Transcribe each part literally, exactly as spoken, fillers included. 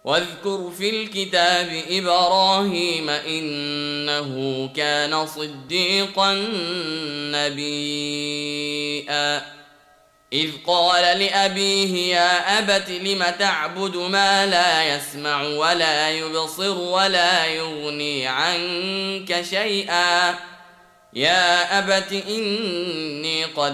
واذكر في الكتاب إبراهيم إنه كان صديقا نبيا إذ قال لأبيه يا أبت لم تعبد ما لا يسمع ولا يبصر ولا يغني عنك شيئا يا أبت إني قد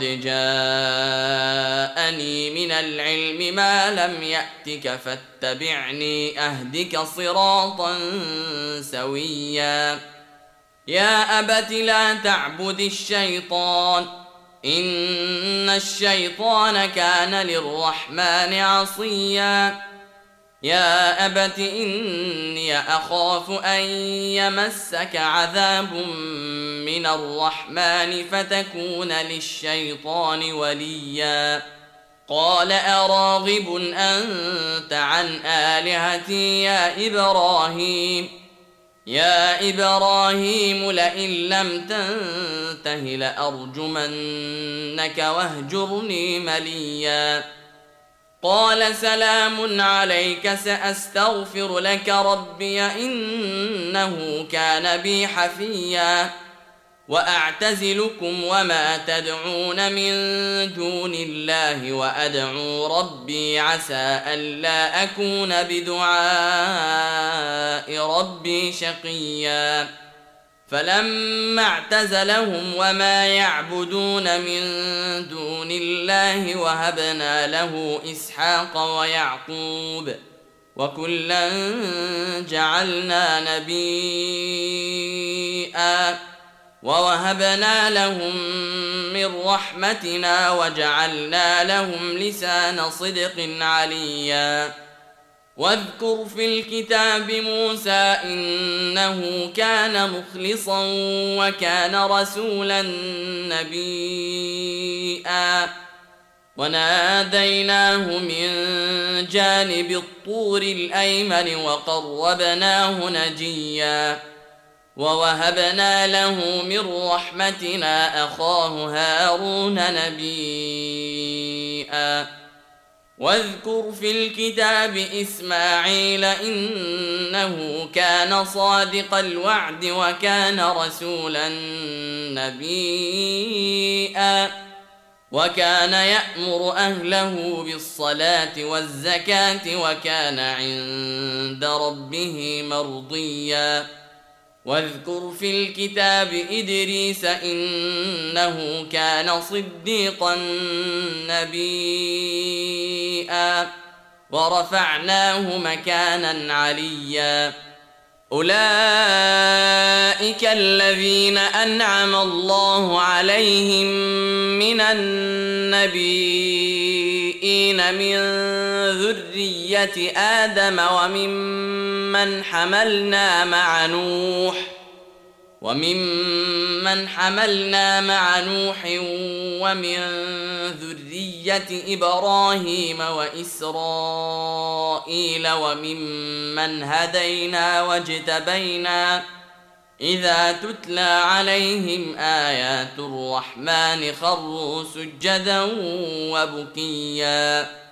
جاءني من العلم ما لم يأتك فاتبعني أهدك صراطا سويا يا أبت لا تعبد الشيطان إن الشيطان كان للرحمن عصيا يا أبت إني أخاف أن يمسك عذاب من الرحمن فتكون للشيطان وليا قال أراغب أنت عن آلهتي يا إبراهيم يا إبراهيم لئن لم تنته لأرجمنك واهجرني مليا قال سلام عليك سأستغفر لك ربي إنه كان بي حفيا وأعتزلكم وما تدعون من دون الله وأدعو ربي عسى ألا أكون بدعاء ربي شقيا فلما اعتزلهم وما يعبدون من دون الله وهبنا له إسحاق ويعقوب وكلا جعلنا نبيا ووهبنا لهم من رحمتنا وجعلنا لهم لسان صدق عليا واذكر في الكتاب موسى إنه كان مخلصا وكان رسولا نبيا وناديناه من جانب الطور الأيمن وقربناه نجيا ووهبنا له من رحمتنا أخاه هارون نبيا واذكر في الكتاب إسماعيل إنه كان صادق الوعد وكان رسولا نبيا وكان يأمر أهله بالصلاة والزكاة وكان عند ربه مرضيا واذكر في الكتاب إدريس إنه كان صديقا نبيا ورفعناه مكانا عليا أولئك الذين أنعم الله عليهم من النبيين من ذرية آدم وممن حملنا مع نوح وممن حملنا مع نوح ومن ذرية إبراهيم وإسرائيل وممن هدينا واجتبينا إذا تتلى عليهم آيات الرحمن خروا سجدا وبكيا